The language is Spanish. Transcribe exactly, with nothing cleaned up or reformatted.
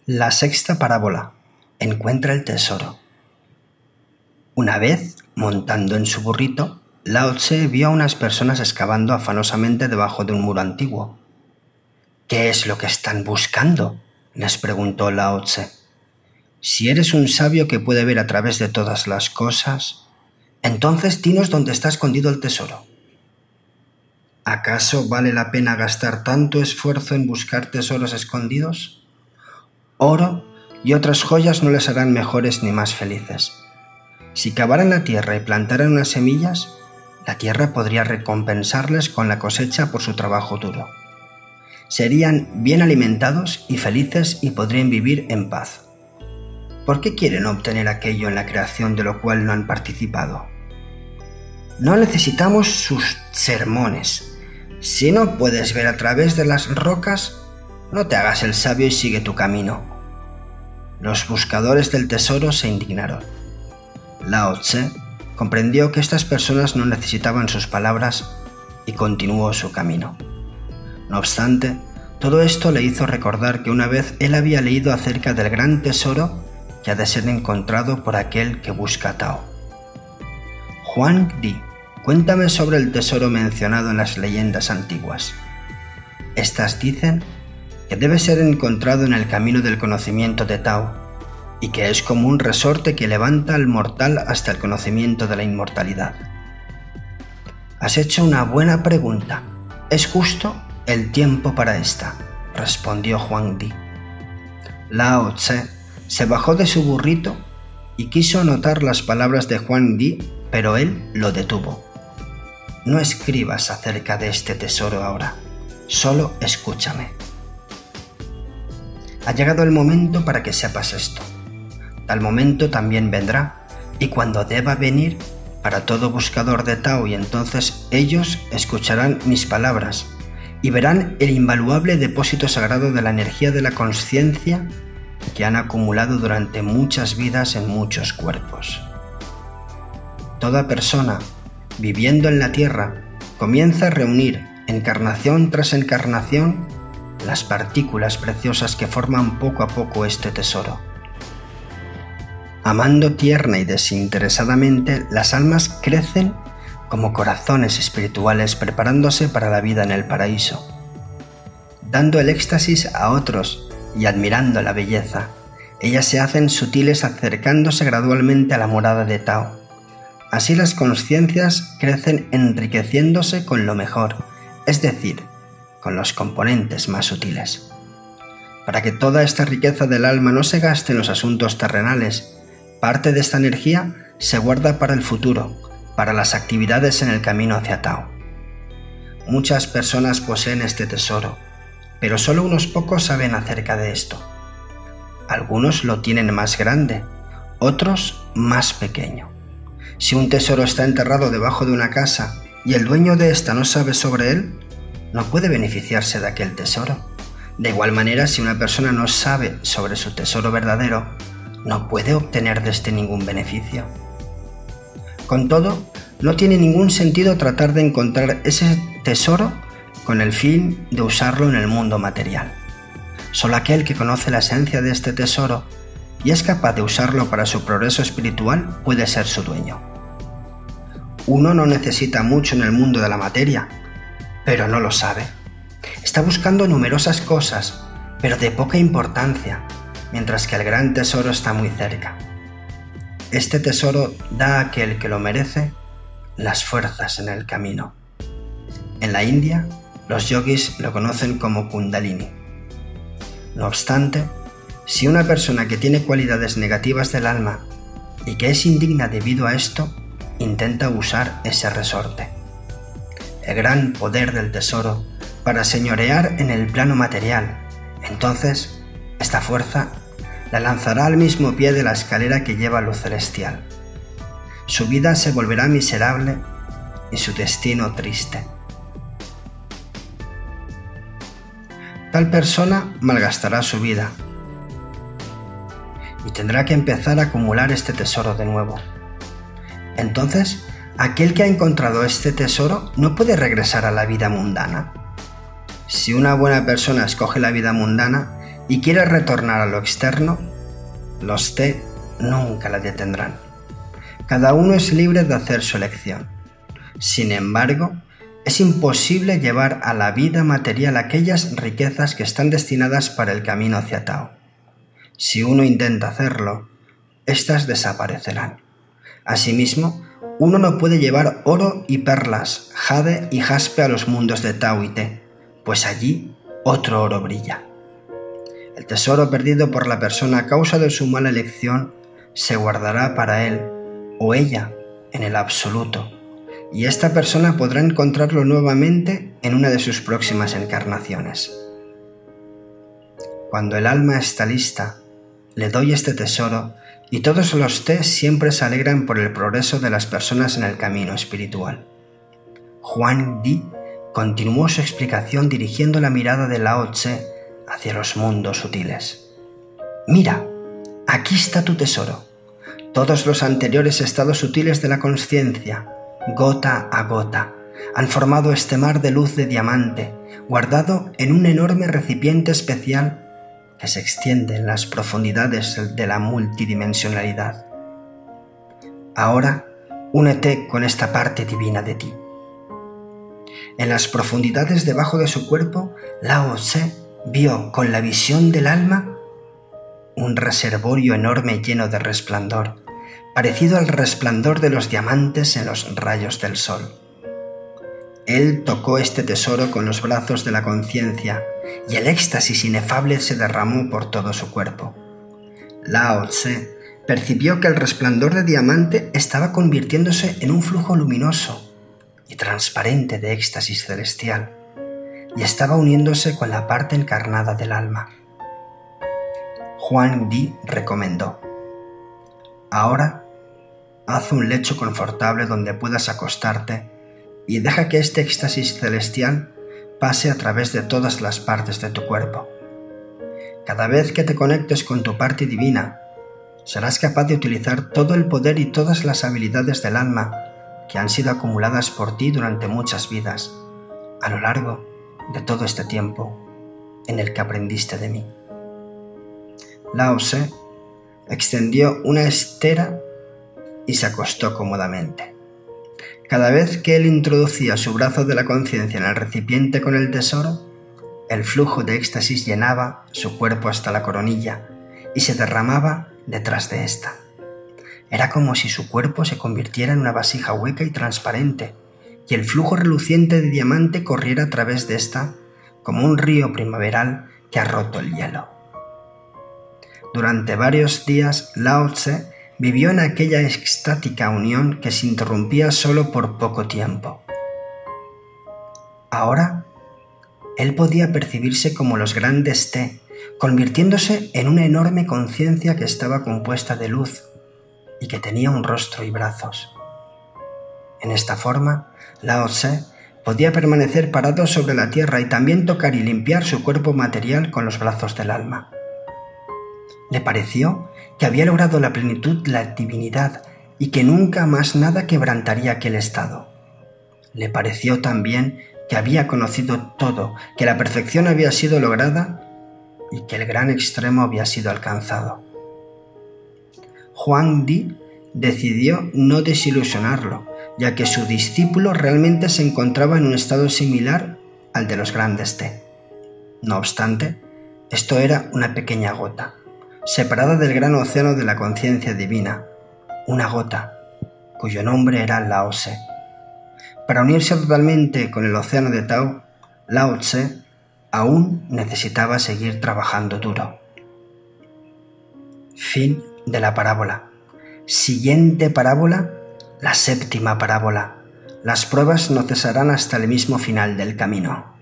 La sexta parábola. Encuentra el tesoro. Una vez, montando en su burrito, Lao Tse vio a unas personas excavando afanosamente debajo de un muro antiguo. «¿Qué es lo que están buscando?», les preguntó Lao Tse. «Si eres un sabio que puede ver a través de todas las cosas, entonces dinos dónde está escondido el tesoro». ¿Acaso vale la pena gastar tanto esfuerzo en buscar tesoros escondidos? Oro y otras joyas no les harán mejores ni más felices. Si cavaran la tierra y plantaran unas semillas, la tierra podría recompensarles con la cosecha por su trabajo duro. Serían bien alimentados y felices y podrían vivir en paz. ¿Por qué quieren obtener aquello en la creación de lo cual no han participado? No necesitamos sus sermones. Si no puedes ver a través de las rocas, no te hagas el sabio y sigue tu camino. Los buscadores del tesoro se indignaron. Lao Tse comprendió que estas personas no necesitaban sus palabras y continuó su camino. No obstante, todo esto le hizo recordar que una vez él había leído acerca del gran tesoro que ha de ser encontrado por aquel que busca Tao. Huang Di, cuéntame sobre el tesoro mencionado en las leyendas antiguas. Estas dicen que debe ser encontrado en el camino del conocimiento de Tao, y que es como un resorte que levanta al mortal hasta el conocimiento de la inmortalidad. Has hecho una buena pregunta. Es justo el tiempo para esta, respondió Huang Di. Lao Tse se bajó de su burrito y quiso anotar las palabras de Huang Di, pero él lo detuvo. No escribas acerca de este tesoro ahora, solo escúchame. Ha llegado el momento para que sepas esto. Tal momento también vendrá, y cuando deba venir, para todo buscador de Tao, y entonces ellos escucharán mis palabras y verán el invaluable depósito sagrado de la energía de la consciencia que han acumulado durante muchas vidas en muchos cuerpos. Toda persona, viviendo en la tierra, comienza a reunir, encarnación tras encarnación, las partículas preciosas que forman poco a poco este tesoro. Amando tierna y desinteresadamente, las almas crecen como corazones espirituales preparándose para la vida en el paraíso. Dando el éxtasis a otros y admirando la belleza, ellas se hacen sutiles acercándose gradualmente a la morada de Tao. Así las conciencias crecen enriqueciéndose con lo mejor, es decir, con los componentes más sutiles. Para que toda esta riqueza del alma no se gaste en los asuntos terrenales, parte de esta energía se guarda para el futuro, para las actividades en el camino hacia Tao. Muchas personas poseen este tesoro, pero solo unos pocos saben acerca de esto. Algunos lo tienen más grande, otros más pequeño. Si un tesoro está enterrado debajo de una casa y el dueño de ésta no sabe sobre él, no puede beneficiarse de aquel tesoro. De igual manera, si una persona no sabe sobre su tesoro verdadero, no puede obtener de este ningún beneficio. Con todo, no tiene ningún sentido tratar de encontrar ese tesoro con el fin de usarlo en el mundo material. Solo aquel que conoce la esencia de este tesoro y es capaz de usarlo para su progreso espiritual puede ser su dueño. Uno no necesita mucho en el mundo de la materia, pero no lo sabe. Está buscando numerosas cosas, pero de poca importancia, mientras que el gran tesoro está muy cerca. Este tesoro da a aquel que lo merece las fuerzas en el camino. En la India, los yogis lo conocen como Kundalini. No obstante, si una persona que tiene cualidades negativas del alma y que es indigna debido a esto, intenta usar ese resorte, el gran poder del tesoro, para señorear en el plano material, entonces esta fuerza la lanzará al mismo pie de la escalera que lleva a lo celestial. Su vida se volverá miserable y su destino triste. Tal persona malgastará su vida y tendrá que empezar a acumular este tesoro de nuevo. Entonces, aquel que ha encontrado este tesoro no puede regresar a la vida mundana. Si una buena persona escoge la vida mundana, y quiere retornar a lo externo, los Te nunca la detendrán. Cada uno es libre de hacer su elección. Sin embargo, es imposible llevar a la vida material aquellas riquezas que están destinadas para el camino hacia Tao. Si uno intenta hacerlo, éstas desaparecerán. Asimismo, uno no puede llevar oro y perlas, jade y jaspe a los mundos de Tao y Te, pues allí otro oro brilla. El tesoro perdido por la persona a causa de su mala elección se guardará para él o ella en el absoluto, y esta persona podrá encontrarlo nuevamente en una de sus próximas encarnaciones. Cuando el alma está lista, le doy este tesoro y todos los Te siempre se alegran por el progreso de las personas en el camino espiritual. Huang Di continuó su explicación dirigiendo la mirada de Lao Tse hacia los mundos sutiles. Mira, aquí está tu tesoro. Todos los anteriores estados sutiles de la consciencia, gota a gota, han formado este mar de luz de diamante, guardado en un enorme recipiente especial que se extiende en las profundidades de la multidimensionalidad. Ahora, únete con esta parte divina de ti. En las profundidades debajo de su cuerpo, Lao Tse vio con la visión del alma un reservorio enorme lleno de resplandor, parecido al resplandor de los diamantes en los rayos del sol. Él tocó este tesoro con los brazos de la conciencia y el éxtasis inefable se derramó por todo su cuerpo. Lao Tse percibió que el resplandor de diamante estaba convirtiéndose en un flujo luminoso y transparente de éxtasis celestial, y estaba uniéndose con la parte encarnada del alma. Huang Di recomendó: ahora, haz un lecho confortable donde puedas acostarte y deja que este éxtasis celestial pase a través de todas las partes de tu cuerpo. Cada vez que te conectes con tu parte divina, serás capaz de utilizar todo el poder y todas las habilidades del alma que han sido acumuladas por ti durante muchas vidas, a lo largo de todo este tiempo en el que aprendiste de mí. Lao Tse extendió una estera y se acostó cómodamente. Cada vez que él introducía su brazo de la conciencia en el recipiente con el tesoro, el flujo de éxtasis llenaba su cuerpo hasta la coronilla y se derramaba detrás de ésta. Era como si su cuerpo se convirtiera en una vasija hueca y transparente, y el flujo reluciente de diamante corriera a través de ésta como un río primaveral que ha roto el hielo. Durante varios días, Lao Tse vivió en aquella extática unión que se interrumpía solo por poco tiempo. Ahora, él podía percibirse como los grandes Te, convirtiéndose en una enorme conciencia que estaba compuesta de luz y que tenía un rostro y brazos. En esta forma, Lao Tse podía permanecer parado sobre la tierra y también tocar y limpiar su cuerpo material con los brazos del alma. Le pareció que había logrado la plenitud, la divinidad, y que nunca más nada quebrantaría aquel estado. Le pareció también que había conocido todo, que la perfección había sido lograda y que el gran extremo había sido alcanzado. Huang Di decidió no desilusionarlo, ya que su discípulo realmente se encontraba en un estado similar al de los grandes Te. No obstante, esto era una pequeña gota, separada del gran océano de la conciencia divina, una gota cuyo nombre era Lao Tse. Para unirse totalmente con el océano de Tao, Lao Tse aún necesitaba seguir trabajando duro. Fin de la parábola. Siguiente parábola, la séptima parábola. Las pruebas no cesarán hasta el mismo final del camino.